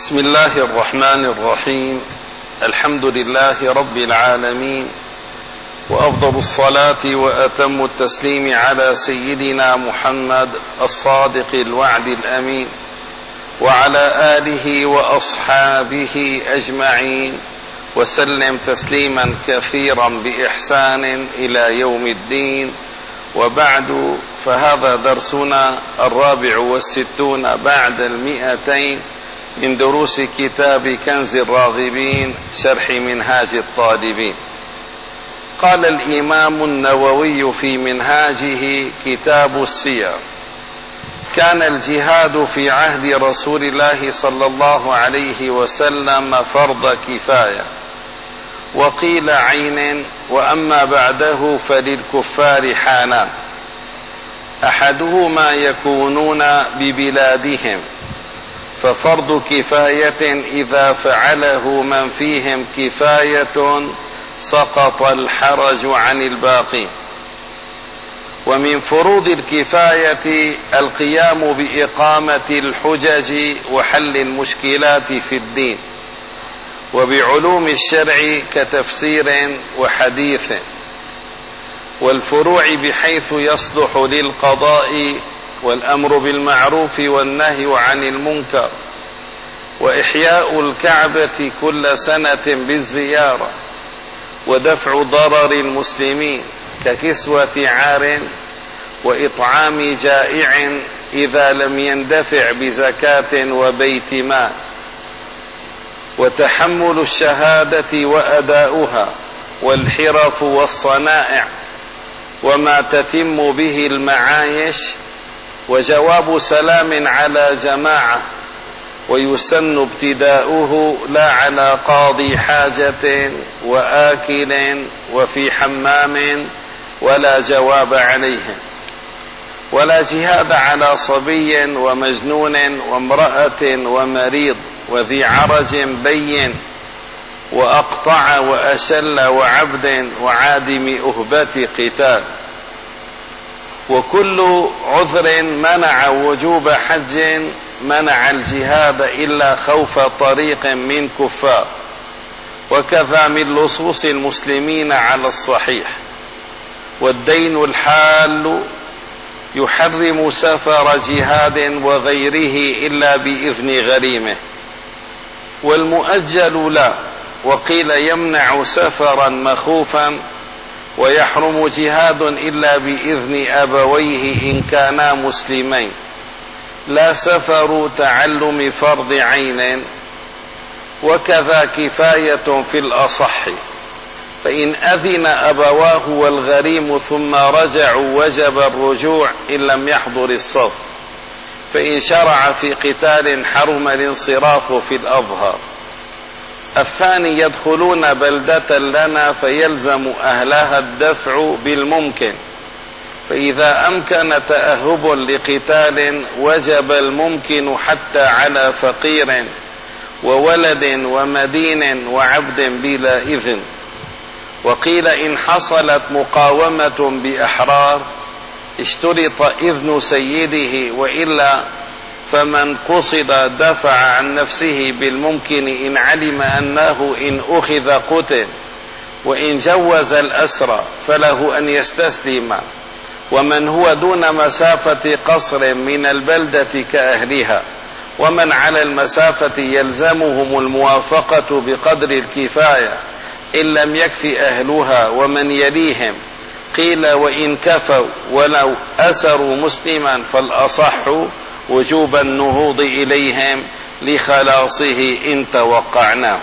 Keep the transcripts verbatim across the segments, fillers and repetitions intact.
بسم الله الرحمن الرحيم. الحمد لله رب العالمين، وأفضل الصلاة وأتم التسليم على سيدنا محمد الصادق الوعد الأمين، وعلى آله وأصحابه أجمعين، وسلم تسليما كثيرا بإحسان إلى يوم الدين. وبعد، فهذا درسنا الرابع والستون بعد المئتين من دروس كتاب كنز الراغبين شرح منهاج الطالبين. قال الإمام النووي في منهاجه كتاب السير: كان الجهاد في عهد رسول الله صلى الله عليه وسلم فرض كفاية، وقيل عين، وأما بعده فللكفار حالان: أحدهما يكونون ببلادهم ففرض كفاية إذا فعله من فيهم كفاية سقط الحرج عن الباقي. ومن فروض الكفاية القيام بإقامة الحجج وحل المشكلات في الدين وبعلوم الشرع كتفسير وحديث والفروع، بحيث يصلح للقضاء والأمر بالمعروف والنهي عن المنكر، وإحياء الكعبة كل سنة بالزيارة، ودفع ضرر المسلمين ككسوة عار وإطعام جائع إذا لم يندفع بزكاة وبيت مال، وتحمل الشهادة وأداؤها، والحرف والصنائع وما تتم به المعايش، وجواب سلام على جماعة، ويسن ابتداؤه لا على قاضي حاجة وآكل وفي حمام ولا جواب عليهم، ولا جهاد على صبي ومجنون وامرأة ومريض وذي عرج بين وأقطع وأشل وعبد وعادم أهبة قتال. وكل عذر منع وجوب حج منع الجهاد إلا خوف طريق من كفار، وكذا من لصوص المسلمين على الصحيح. والدين الحال يحرم سفر جهاد وغيره إلا بإذن غريمه، والمؤجل لا، وقيل يمنع سفرا مخوفا، ويحرم جهاد إلا بإذن أبويه إن كانا مسلمين، لا سفر تعلم فرض عين. وكذا كفاية في الأصح، فإن أذن أبواه والغريم ثم رجعوا وجب الرجوع إن لم يحضر الصف، فإن شرع في قتال حرم الانصراف في الأظهر. الثاني يدخلون بلدة لنا فيلزم أهلها الدفع بالممكن، فإذا أمكن تأهب لقتال وجب الممكن حتى على فقير وولد ومدين وعبد بلا إذن. وقيل إن حصلت مقاومة بأحرار اشترط إذن سيده، وإلا فمن قصد دفع عن نفسه بالممكن إن علم أنه إن أخذ قتل، وإن جوز الأسرى فله أن يستسلم. ومن هو دون مسافة قصر من البلدة كأهلها، ومن على المسافة يلزمهم الموافقة بقدر الكفاية إن لم يكف أهلها ومن يليهم. قيل وإن كفوا ولو أسروا مسلما فالأصح وجوب النهوض إليهم لخلاصه إن توقعناه.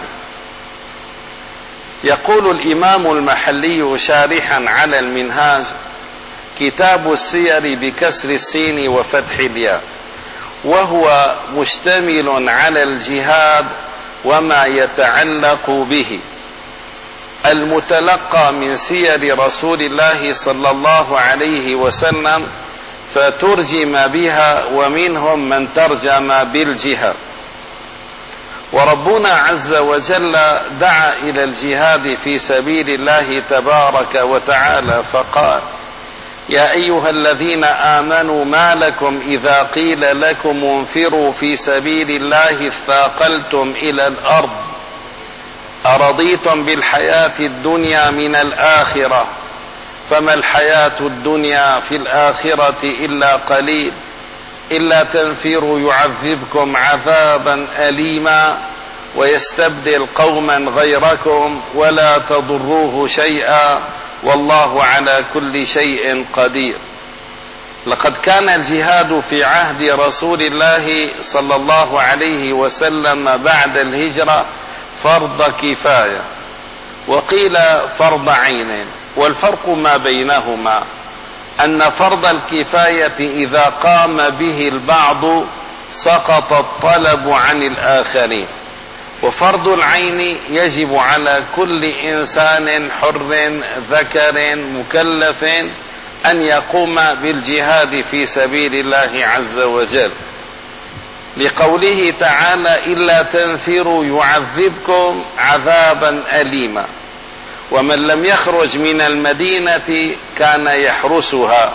يقول الإمام المحلي شارحا على المنهاج: كتاب السير بكسر السين وفتح الياء، وهو مشتمل على الجهاد وما يتعلق به، المتلقى من سير رسول الله صلى الله عليه وسلم، فترجم بها، ومنهم من ترجم بالجهاد. وربنا عز وجل دعا إلى الجهاد في سبيل الله تبارك وتعالى فقال: يا أيها الذين آمنوا ما لكم إذا قيل لكم انفروا في سبيل الله اثاقلتم إلى الأرض أرضيتم بالحياة الدنيا من الآخرة فما الحياة الدنيا في الآخرة إلا قليل إلا تنفروا يعذبكم عذابا أليما ويستبدل قوما غيركم ولا تضروه شيئا والله على كل شيء قدير. لقد كان الجهاد في عهد رسول الله صلى الله عليه وسلم بعد الهجرة فرض كفاية، وقيل فرض عين، والفرق ما بينهما أن فرض الكفاية إذا قام به البعض سقط الطلب عن الآخرين، وفرض العين يجب على كل إنسان حر ذكر مكلف أن يقوم بالجهاد في سبيل الله عز وجل، لقوله تعالى إلا تنفروا يعذبكم عذابا أليما. ومن لم يخرج من المدينة كان يحرسها،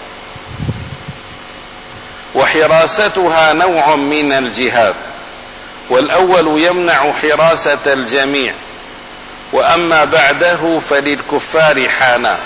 وحراستها نوع من الجهاد، والأول يمنع حراسة الجميع، وأما بعده فللكفار حانا.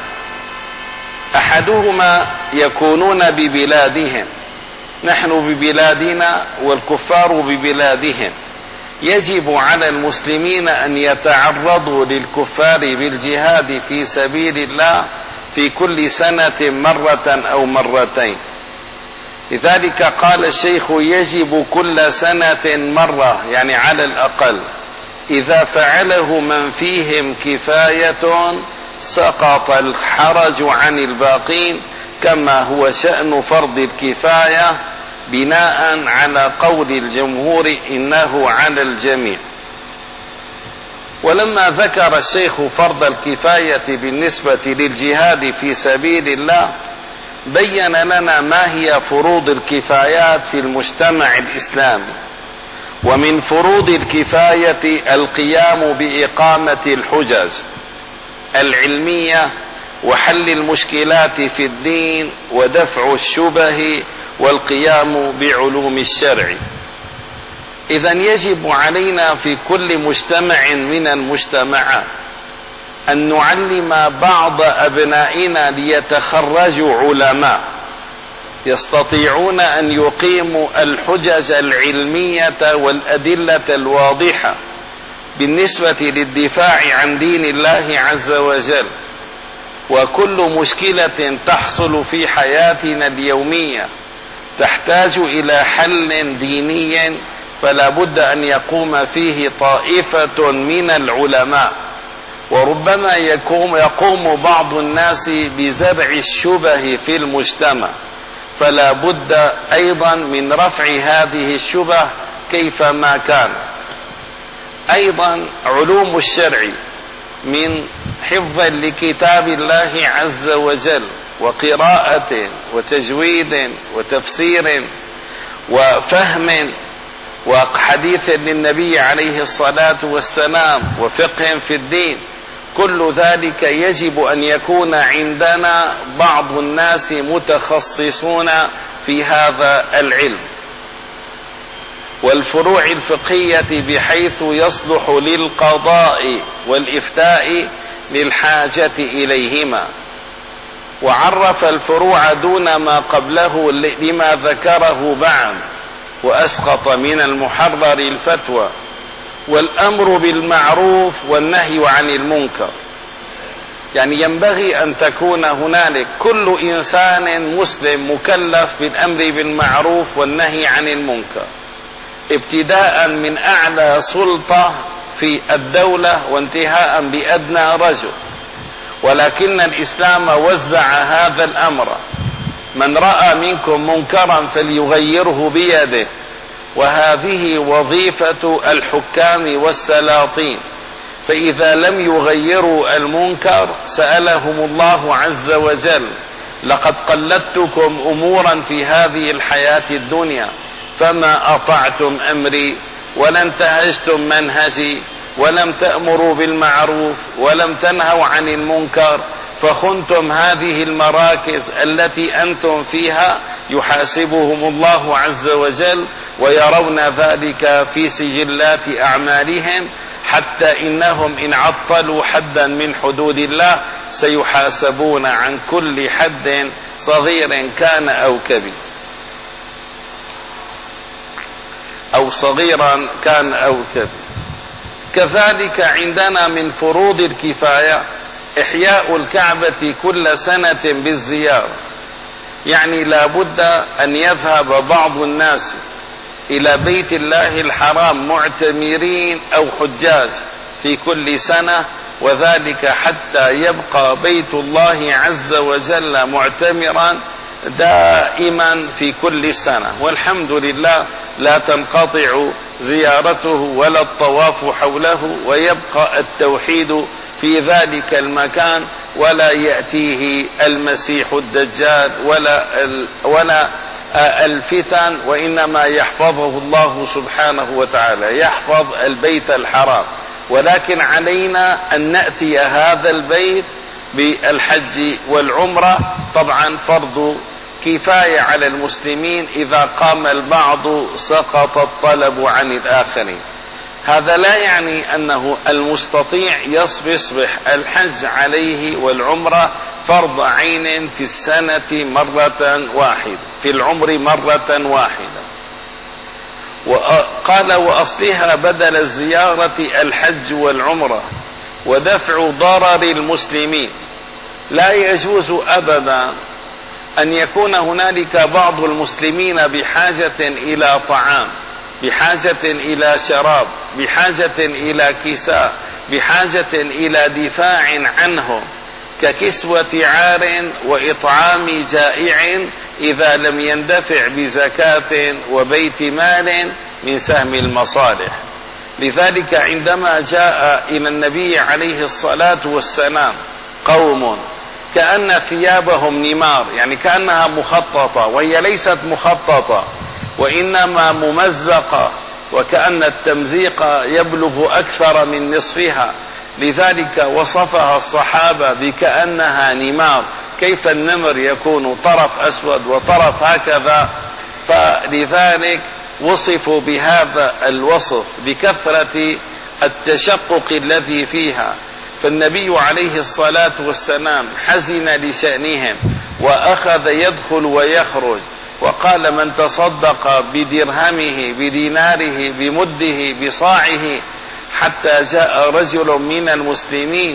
أحدهما يكونون ببلادهم، نحن ببلادنا والكفار ببلادهم، يجب على المسلمين أن يتعرضوا للكفار بالجهاد في سبيل الله في كل سنة مرة أو مرتين. لذلك قال الشيخ يجب كل سنة مرة، يعني على الأقل، إذا فعله من فيهم كفاية سقط الحرج عن الباقين، كما هو شأن فرض الكفاية بناء على قول الجمهور إنه على الجميع. ولما ذكر الشيخ فرض الكفاية بالنسبة للجهاد في سبيل الله بين لنا ما هي فروض الكفايات في المجتمع الإسلامي. ومن فروض الكفاية القيام بإقامة الحجج العلمية وحل المشكلات في الدين ودفع الشبه والقيام بعلوم الشرع. إذن يجب علينا في كل مجتمع من المجتمعات أن نعلم بعض أبنائنا ليتخرجوا علماء يستطيعون أن يقيموا الحجج العلمية والأدلة الواضحة بالنسبة للدفاع عن دين الله عز وجل. وكل مشكلة تحصل في حياتنا اليومية تحتاج إلى حل ديني، فلا بد أن يقوم فيه طائفة من العلماء. وربما يقوم, يقوم بعض الناس بزرع الشبه في المجتمع، فلا بد أيضا من رفع هذه الشبه كيفما كان. أيضا علوم الشرع من حفظ لكتاب الله عز وجل وقراءة وتجويد وتفسير وفهم وحديث للنبي عليه الصلاة والسلام وفقه في الدين، كل ذلك يجب أن يكون عندنا بعض الناس متخصصون في هذا العلم. والفروع الفقهية بحيث يصلح للقضاء والإفتاء للحاجة إليهما. وعرف الفروع دون ما قبله لما ذكره بعد، وأسقط من المحرر الفتوى والأمر بالمعروف والنهي عن المنكر. يعني ينبغي أن تكون هنالك كل إنسان مسلم مكلف بالأمر بالمعروف والنهي عن المنكر، ابتداء من أعلى سلطة في الدولة وانتهاء بأدنى رجل. ولكن الإسلام وزع هذا الأمر: من رأى منكم منكرا فليغيره بيده. وهذه وظيفة الحكام والسلاطين، فإذا لم يغيروا المنكر سألهم الله عز وجل: لقد قلدتكم أمورا في هذه الحياة الدنيا فما أطعتم أمري ولا انتهجتم منهجي ولم تأمروا بالمعروف ولم تنهوا عن المنكر فخنتم هذه المراكز التي أنتم فيها يحاسبهم الله عز وجل ويرون ذلك في سجلات أعمالهم، حتى إنهم إن عطلوا حدا من حدود الله سيحاسبون عن كل حد صغير كان أو كبير أو صغيرا كان أو كبير. كذلك عندنا من فروض الكفاية إحياء الكعبة كل سنة بالزيارة، يعني لا بد أن يذهب بعض الناس إلى بيت الله الحرام معتمرين أو حجاج في كل سنة، وذلك حتى يبقى بيت الله عز وجل معتمرا دائما في كل سنة، والحمد لله لا تنقطع زيارته ولا الطواف حوله، ويبقى التوحيد في ذلك المكان، ولا يأتيه المسيح الدجال ولا ولا الفتن، وإنما يحفظه الله سبحانه وتعالى، يحفظ البيت الحرام. ولكن علينا أن نأتي هذا البيت بالحج والعمرة، طبعا فرض كفاية على المسلمين، إذا قام البعض سقط الطلب عن الآخرين. هذا لا يعني أنه المستطيع يصبح الحج عليه والعمرة فرض عين في السنة مرة واحدة، في العمر مرة واحدة. وقال وأصلها بدل الزيارة الحج والعمرة ودفع ضرر المسلمين. لا يجوز أبدا أن يكون هنالك بعض المسلمين بحاجة إلى طعام، بحاجة إلى شراب، بحاجة إلى كساء، بحاجة إلى دفاع عنهم، ككسوة عار وإطعام جائع، إذا لم يندفع بزكاة وبيت مال من سهم المصالح. لذلك عندما جاء إلى النبي عليه الصلاة والسلام قوم كأن ثيابهم نمار، يعني كأنها مخططة وهي ليست مخططة وإنما ممزقة، وكأن التمزيق يبلغ أكثر من نصفها، لذلك وصفها الصحابة بكأنها نمار. كيف النمر يكون طرف أسود وطرف هكذا؟ فلذلك وصفوا بهذا الوصف بكثرة التشقق الذي فيها. فالنبي عليه الصلاة والسلام حزن لشأنهم وأخذ يدخل ويخرج، وقال من تصدق بدرهمه بديناره بمده بصاعه، حتى جاء رجل من المسلمين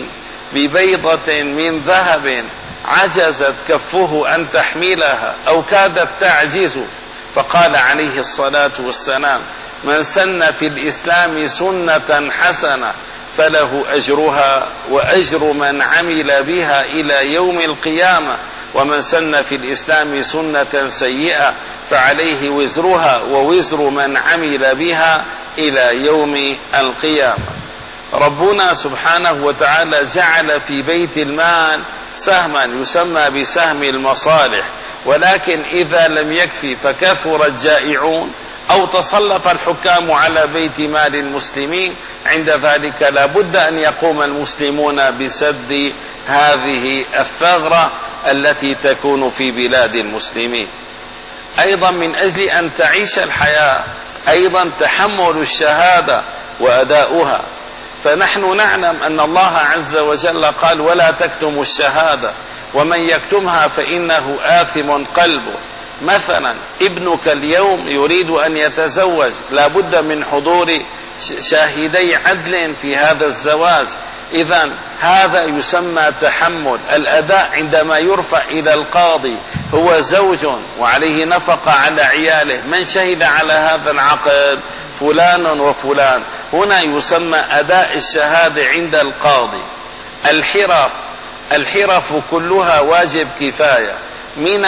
ببيضة من ذهب عجزت كفه أن تحملها أو كادت تعجز، فقال عليه الصلاة والسلام من سن في الإسلام سنة حسنة فله أجرها وأجر من عمل بها إلى يوم القيامة، ومن سن في الإسلام سنة سيئة فعليه وزرها ووزر من عمل بها إلى يوم القيامة. ربنا سبحانه وتعالى جعل في بيت المال سهما يسمى بسهم المصالح، ولكن إذا لم يكفي فكثر الجائعون أو تسلط الحكام على بيت مال المسلمين، عند ذلك لا بد أن يقوم المسلمون بسد هذه الثغرة التي تكون في بلاد المسلمين. أيضا من أجل أن تعيش الحياة أيضا تحمل الشهادة وأداؤها، فنحن نعلم أن الله عز وجل قال ولا تكتموا الشهادة ومن يكتمها فإنه آثم قلبه. مثلا ابنك اليوم يريد أن يتزوج، لا بد من حضور شاهدي عدل في هذا الزواج، إذن هذا يسمى تحمل. الأداء عندما يرفع إلى القاضي هو زوج وعليه نفقة على عياله، من شهد على هذا العقد؟ فلان وفلان. هنا يسمى أداء الشهادة عند القاضي. الحرف الحرف كلها واجب كفاية، من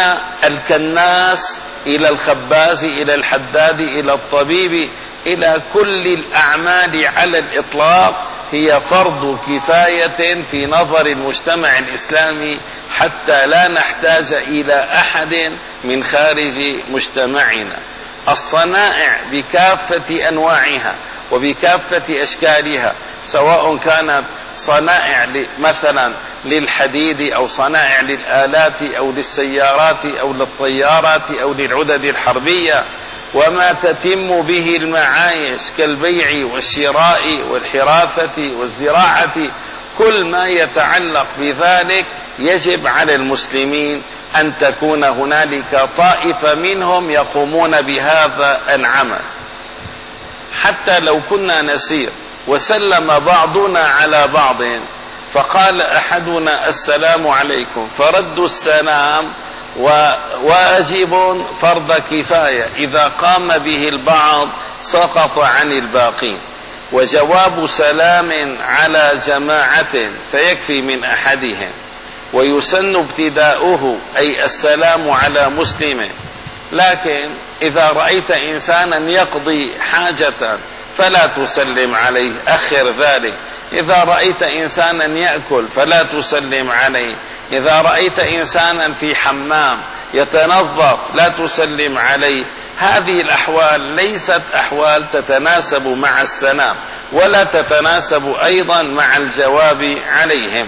الكناس إلى الخباز إلى الحداد إلى الطبيب، إلى كل الأعمال على الإطلاق هي فرض كفاية في نظر المجتمع الإسلامي، حتى لا نحتاج إلى أحد من خارج مجتمعنا. الصنائع بكافة أنواعها وبكافة أشكالها، سواء كانت صنائع مثلا للحديد أو صنائع للآلات أو للسيارات أو للطيارات أو للعدد الحربية، وما تتم به المعايش كالبيع والشراء والحراثة والزراعة، كل ما يتعلق بذلك يجب على المسلمين أن تكون هنالك طائفة منهم يقومون بهذا العمل. حتى لو كنا نسير وسلم بعضنا على بعض فقال أحدنا السلام عليكم، فرد السلام وواجب فرض كفاية، إذا قام به البعض سقط عن الباقين، وجواب سلام على جماعة فيكفي من أحدهم، ويسن ابتداؤه أي السلام على مسلم. لكن إذا رأيت إنسانا يقضي حاجة فلا تسلم عليه، أخر ذلك. إذا رأيت إنسانا يأكل فلا تسلم عليه. إذا رأيت إنسانا في حمام يتنظف لا تسلم عليه. هذه الأحوال ليست أحوال تتناسب مع السلام، ولا تتناسب أيضا مع الجواب عليهم.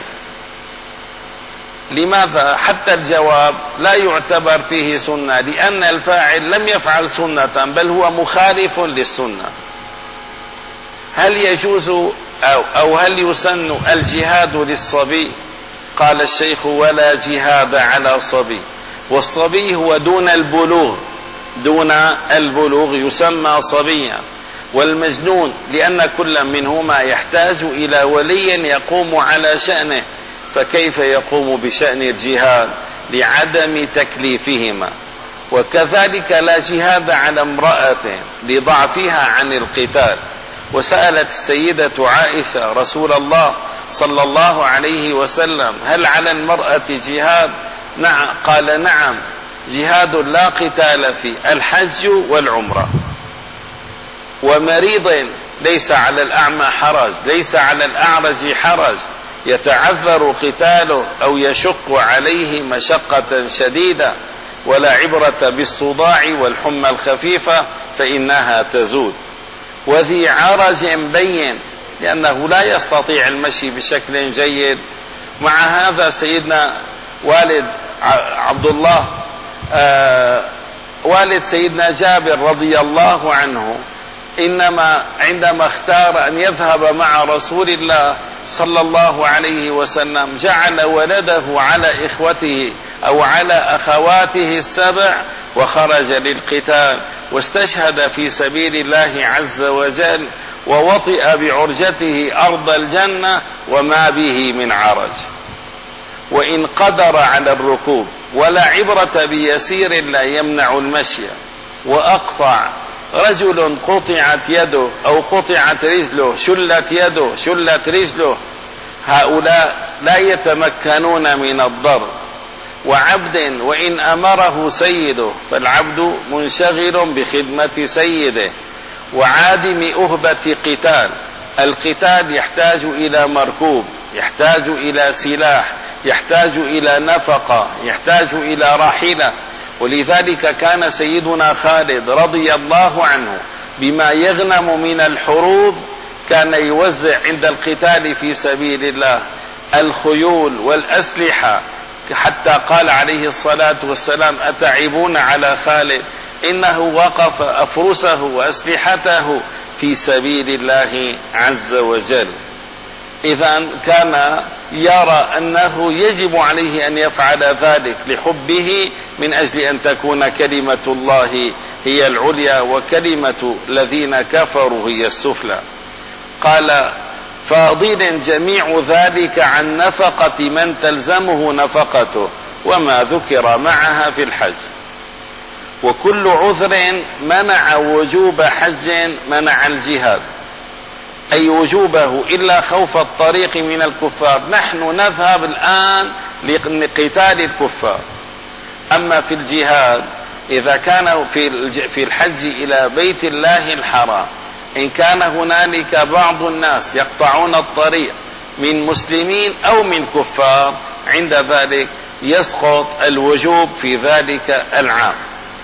لماذا؟ حتى الجواب لا يعتبر فيه سنة، لأن الفاعل لم يفعل سنة بل هو مخالف للسنة. هل يجوز أو, أو هل يسن الجهاد للصبي؟ قال الشيخ: ولا جهاد على صبي. والصبي هو دون البلوغ، دون البلوغ يسمى صبيا. والمجنون لأن كل منهما يحتاج إلى ولي يقوم على شأنه، فكيف يقوم بشأن الجهاد لعدم تكليفهما؟ وكذلك لا جهاد على امرأة لضعفها عن القتال. وسألت السيدة عائشة رسول الله صلى الله عليه وسلم: هل على المرأة جهاد؟ نعم. قال: نعم، جهاد لا قتال فيه، الحج والعمرة. ومريض ليس على الأعمى حرج، ليس على الأعرج حرج، يتعذر قتاله أو يشق عليه مشقة شديدة. ولا عبرة بالصداع والحمى الخفيفة فإنها تزول. وذي عرج بين لأنه لا يستطيع المشي بشكل جيد. مع هذا سيدنا والد عبد الله آه والد سيدنا جابر رضي الله عنه إنما عندما اختار أن يذهب مع رسول الله صلى الله عليه وسلم جعل ولده على إخوته أو على أخواته السبع وخرج للقتال، واستشهد في سبيل الله عز وجل، ووطئ بعرجته أرض الجنة وما به من عرج. وإن قدر على الركوب، ولا عبرة بيسير لا يمنع المشي. وأقطع رجل قطعت يده أو قطعت رجله، شلت يده شلت رجله، هؤلاء لا يتمكنون من الضرب. وعبد وإن أمره سيده فالعبد منشغل بخدمة سيده. وعادم أهبة قتال، القتال يحتاج إلى مركوب، يحتاج إلى سلاح، يحتاج إلى نفقة، يحتاج إلى راحلة. ولذلك كان سيدنا خالد رضي الله عنه بما يغنم من الحروب كان يوزع عند القتال في سبيل الله الخيول والأسلحة، حتى قال عليه الصلاة والسلام: أتعبون على خالد، إنه وقف أفرسه وأسلحته في سبيل الله عز وجل. إذن كان يرى أنه يجب عليه أن يفعل ذلك لحبه، من أجل أن تكون كلمة الله هي العليا وكلمة الذين كفروا هي السفلى. قال: فاضل جميع ذلك عن نفقة من تلزمه نفقته وما ذكر معها في الحج. وكل عذر منع وجوب حج منع الجهاد، أي وجوبه، إلا خوف الطريق من الكفار. نحن نذهب الآن لقتال الكفار. أما في الجهاد إذا كان في الحج إلى بيت الله الحرام، إن كان هنالك بعض الناس يقطعون الطريق من مسلمين أو من كفار، عند ذلك يسقط الوجوب في ذلك العام.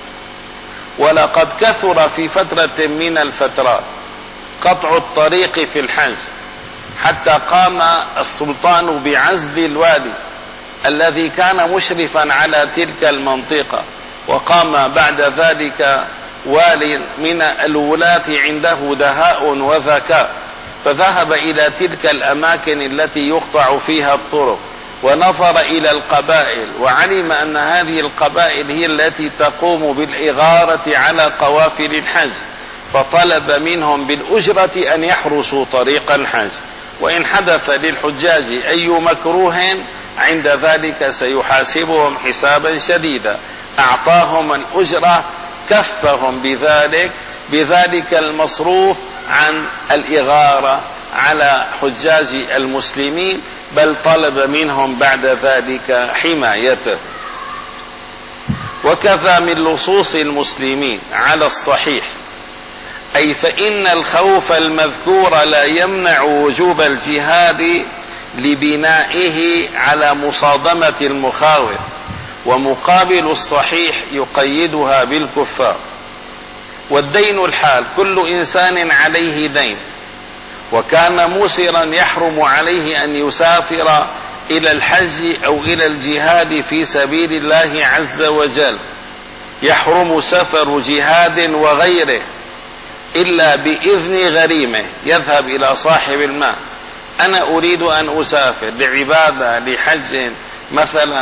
ولقد كثر في فترة من الفترات قطع الطريق في الحج، حتى قام السلطان بعزل الوالي الذي كان مشرفا على تلك المنطقة، وقام بعد ذلك والي من الولاة عنده دهاء وذكاء، فذهب إلى تلك الأماكن التي يقطع فيها الطرق ونظر إلى القبائل، وعلم أن هذه القبائل هي التي تقوم بالإغارة على قوافل الحج، فطلب منهم بالأجرة أن يحرسوا طريق الحج، وإن حدث للحجاج أي مكروه عند ذلك سيحاسبهم حسابا شديدا. أعطاهم الأجرة، كفهم بذلك بذلك المصروف عن الإغارة على حجاج المسلمين، بل طلب منهم بعد ذلك حمايته. وكذا من لصوص المسلمين على الصحيح، أي فإن الخوف المذكور لا يمنع وجوب الجهاد لبنائه على مصادمة المخاوف، ومقابل الصحيح يقيدها بالكفار. والدين الحال، كل إنسان عليه دين، وكان موسرا يحرم عليه أن يسافر إلى الحج أو إلى الجهاد في سبيل الله عز وجل، يحرم سفر جهاد وغيره إلا بإذن غريمه، يذهب إلى صاحب المال: أنا أريد أن أسافر لعبادة، لحج مثلا،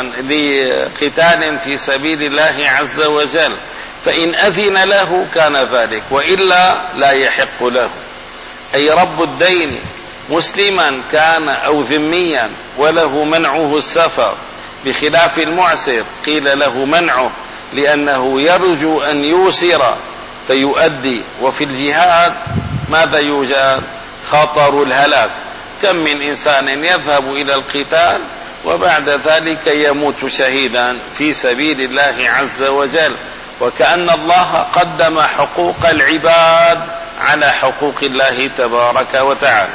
لقتال في سبيل الله عز وجل، فإن أذن له كان ذلك، وإلا لا يحق له. أي رب الدين مسلما كان أو ذميا وله منعه السفر، بخلاف المعسر قيل له منعه لأنه يرجو أن يوسر فيؤدي. وفي الجهاد ماذا يوجد؟ خطر الهلاك. كم من إنسان يذهب إلى القتال وبعد ذلك يموت شهيدا في سبيل الله عز وجل، وكأن الله قدم حقوق العباد على حقوق الله تبارك وتعالى.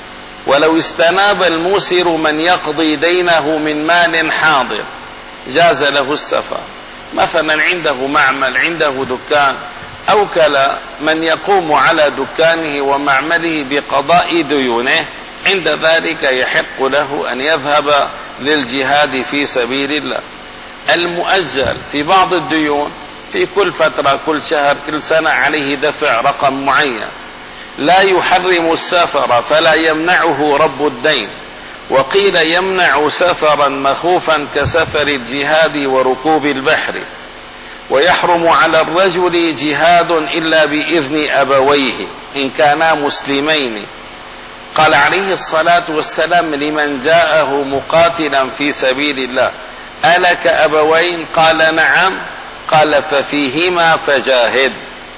ولو استناب الموسر من يقضي دينه من مال حاضر جاز له السفر، مثلا عنده معمل، عنده دكان، أوكل من يقوم على دكانه ومعمله بقضاء ديونه، عند ذلك يحق له أن يذهب للجهاد في سبيل الله. المؤجل في بعض الديون في كل فترة، كل شهر، كل سنة عليه دفع رقم معين، لا يحرم السفر فلا يمنعه رب الدين. وقيل يمنع سفرا مخوفا كسفر الجهاد وركوب البحر. ويحرم على الرجل جهاد إلا بإذن أبويه إن كانا مسلمين. قال عليه الصلاة والسلام لمن جاءه مقاتلا في سبيل الله: ألك أبوين؟ قال نعم. قال ففيهما فجاهد.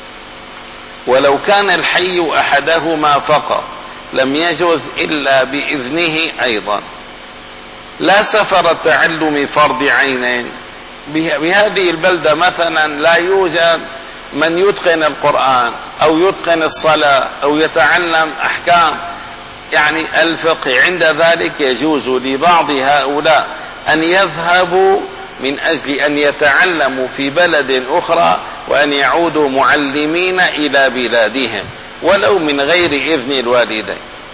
ولو كان الحي أحدهما فقط لم يجوز إلا بإذنه أيضا. لا سفر تعلم فرض عينين. بهذه البلدة مثلا لا يوجد من يتقن القرآن أو يتقن الصلاة أو يتعلم أحكام يعني الفقه، عند ذلك يجوز لبعض هؤلاء أن يذهبوا من أجل أن يتعلموا في بلد أخرى وأن يعودوا معلمين إلى بلادهم ولو من غير إذن الوالدين.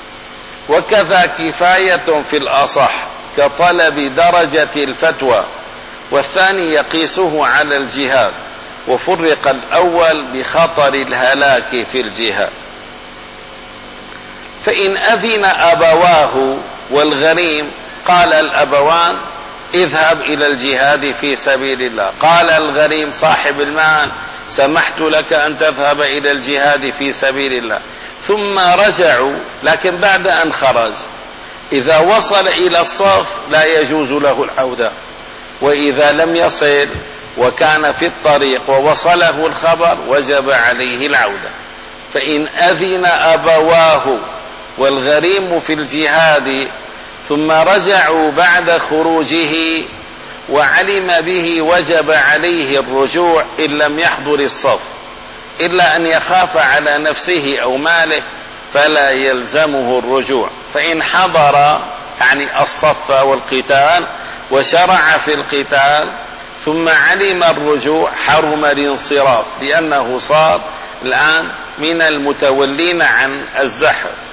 وكذا كفاية في الأصح كطلب درجة الفتوى، والثاني يقيسه على الجهاد، وفرق الأول بخطر الهلاك في الجهاد. فإن أذن أبواه والغريم، قال الأبوان: اذهب إلى الجهاد في سبيل الله. قال الغريم صاحب المال: سمحت لك أن تذهب إلى الجهاد في سبيل الله. ثم رجعوا، لكن بعد أن خرج، إذا وصل إلى الصف لا يجوز له العودة، وإذا لم يصل وكان في الطريق ووصله الخبر وجب عليه العودة. فإن أذن أبواه والغريم في الجهاد ثم رجعوا بعد خروجه وعلم به وجب عليه الرجوع إن لم يحضر الصف، إلا أن يخاف على نفسه أو ماله فلا يلزمه الرجوع. فإن حضر يعني الصف والقتال وشرع في القتال ثم علم الرجوع حرم الانصراف، لأنه صار الآن من المتولين عن الزحف.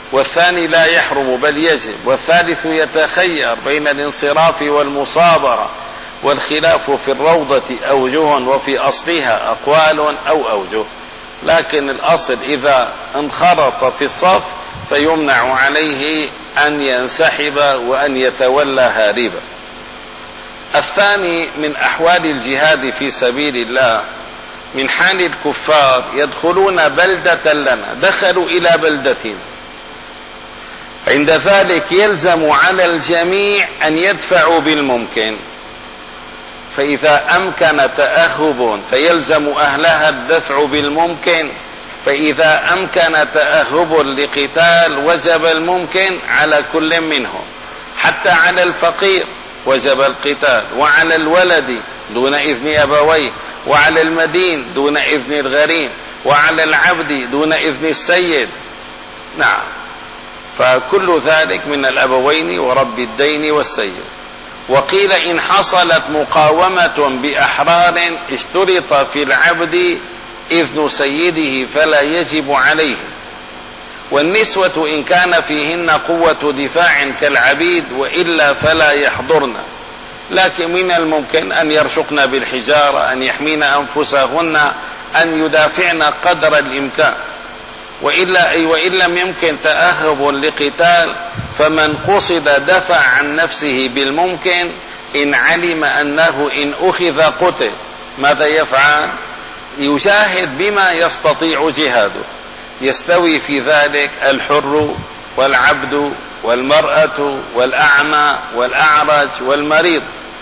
والثاني لا يحرم بل يجب، والثالث يتخير بين الانصراف والمصابرة، والخلاف في الروضة أوجه وفي أصلها أقوال أو أوجه، لكن الأصل إذا انخرط في الصف فيمنع عليه أن ينسحب وأن يتولى هاربا. الثاني من أحوال الجهاد في سبيل الله من حال الكفار يدخلون بلدة لنا، دخلوا إلى بلدتنا، عند ذلك يلزم على الجميع أن يدفعوا بالممكن، فإذا أمكن تأهب فيلزم أهلها الدفع بالممكن، فإذا أمكن تأهب لقتال وجب الممكن على كل منهم، حتى على الفقير وجب القتال، وعلى الولد دون إذن أبويه، وعلى المدين دون إذن الغريم، وعلى العبد دون إذن السيد. نعم، فكل ذلك من الأبوين ورب الدين والسيد. وقيل إن حصلت مقاومة بأحرار اشترط في العبد إذن سيده فلا يجب عليه، والنسوة إن كان فيهن قوة دفاع كالعبيد وإلا فلا يحضرن، لكن من الممكن أن يرشقن بالحجارة، أن يحمين أنفسهن، أن يدافعن قدر الإمكان، وإلا أي وإن لم يمكن تأهب لقتال فمن قصد دفع عن نفسه بالممكن إن علم أنه إن أخذ قتل ماذا يفعل؟ يجاهد بما يستطيع جهاده، يستوي في ذلك الحر والعبد والمرأة والأعمى والأعرج والمريض.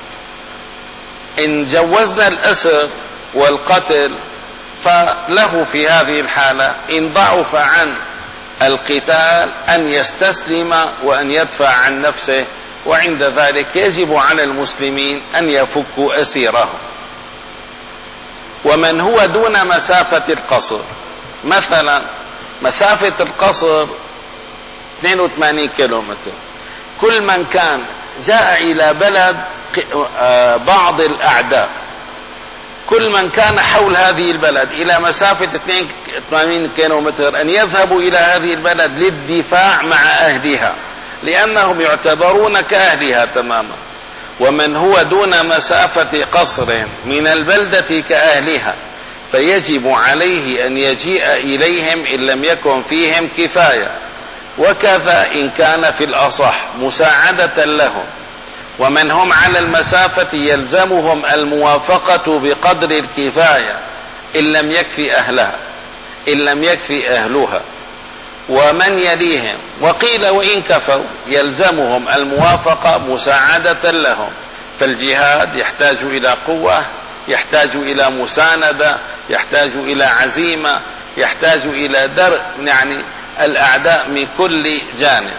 إن جوزنا الأسر والقتل فله في هذه الحالة إن ضعف عن القتال أن يستسلم وأن يدفع عن نفسه، وعند ذلك يجب على المسلمين أن يفكوا أسيرهم. ومن هو دون مسافة القصر، مثلا مسافة القصر اثنين وثمانين كيلومتر، كل من كان جاء إلى بلد بعض الأعداء، كل من كان حول هذه البلد إلى مسافة اثنين وثمانين كيلومتر أن يذهبوا إلى هذه البلد للدفاع مع أهلها، لأنهم يعتبرون كأهلها تماما. ومن هو دون مسافة قصر من البلدة كأهلها فيجب عليه أن يجيء إليهم إن لم يكن فيهم كفاية، وكذا إن كان في الأصح مساعدة لهم. ومن هم على المسافة يلزمهم الموافقة بقدر الكفاية إن لم يكفي أهلها إن لم يكفي أهلها ومن يليهم. وقيل وإن كفوا يلزمهم الموافقة مساعدة لهم، فالجهاد يحتاج إلى قوة، يحتاج إلى مساندة، يحتاج إلى عزيمة، يحتاج إلى درء يعني الأعداء من كل جانب.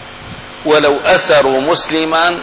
ولو أسروا مسلما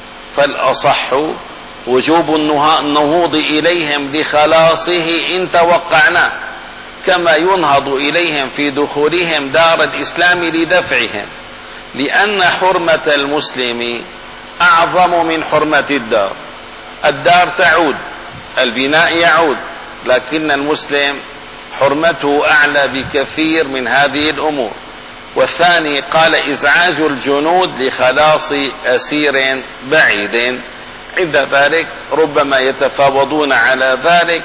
فالأصح وجوب النهوض إليهم لخلاصه إن توقعناه، كما ينهض إليهم في دخولهم دار الإسلام لدفعهم، لأن حرمة المسلم أعظم من حرمة الدار. الدار تعود، البناء يعود، لكن المسلم حرمته أعلى بكثير من هذه الأمور. والثاني قال إزعاج الجنود لخلاص أسير بعيد، عند ذلك ربما يتفاوضون على ذلك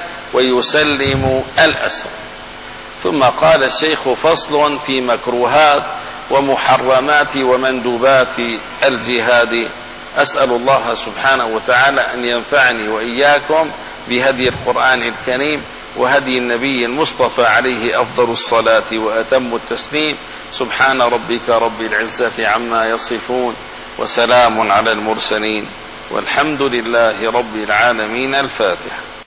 ويسلم الأسر. ثم قال الشيخ فصل في مكروهات ومحرمات ومندوبات الجهاد. أسأل الله سبحانه وتعالى أن ينفعني وإياكم بهدي القرآن الكريم وهدي النبي المصطفى عليه أفضل الصلاة وأتم التسليم. سبحان ربك رب العزة عما يصفون، وسلام على المرسلين، والحمد لله رب العالمين. الفاتحة.